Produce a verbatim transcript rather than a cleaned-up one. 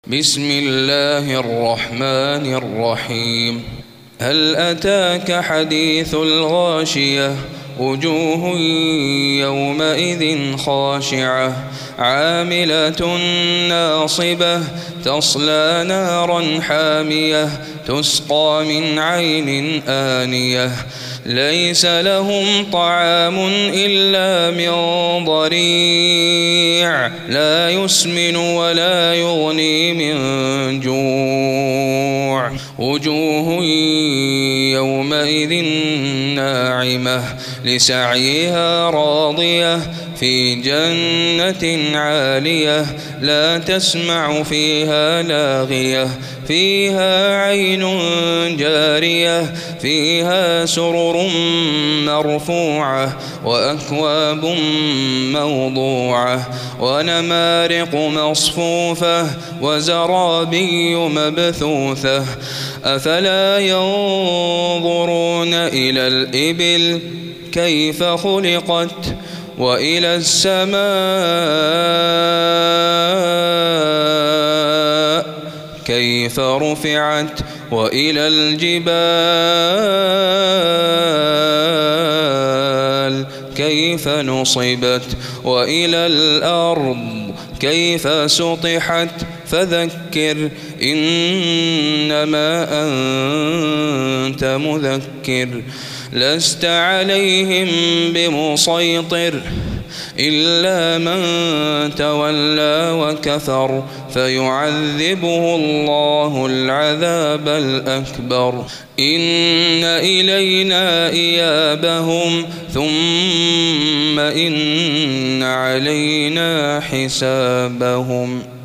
بسم الله الرحمن الرحيم. هل أتاك حديث الغاشية؟ وجوه يومئذ خاشعة عاملة ناصبة تصلى نارا حامية تسقى من عين آنية ليس لهم طعام إلا من ضريع لا يسمن ولا يغني من جوع وجوه يومئذ ناعمة لسعيها راضية في جنة عالية لا تسمع فيها لاغية فيها عين جارية فيها سرر مرفوعة وأكواب موضوعة ونمارق مصفوفة وزرابي مبثوثة أفلا ينظرون إلى الإبل كيف خلقت وإلى السماء كيف رفعت وإلى الجبال كيف نصبت وإلى الأرض كيف سطحت فذكر إنما أنت مذكر لست عليهم بمسيطر إلا من تولى وكفر فيعذبه الله العذاب الأكبر إن إلينا إيابهم ثم إن علينا حسابهم.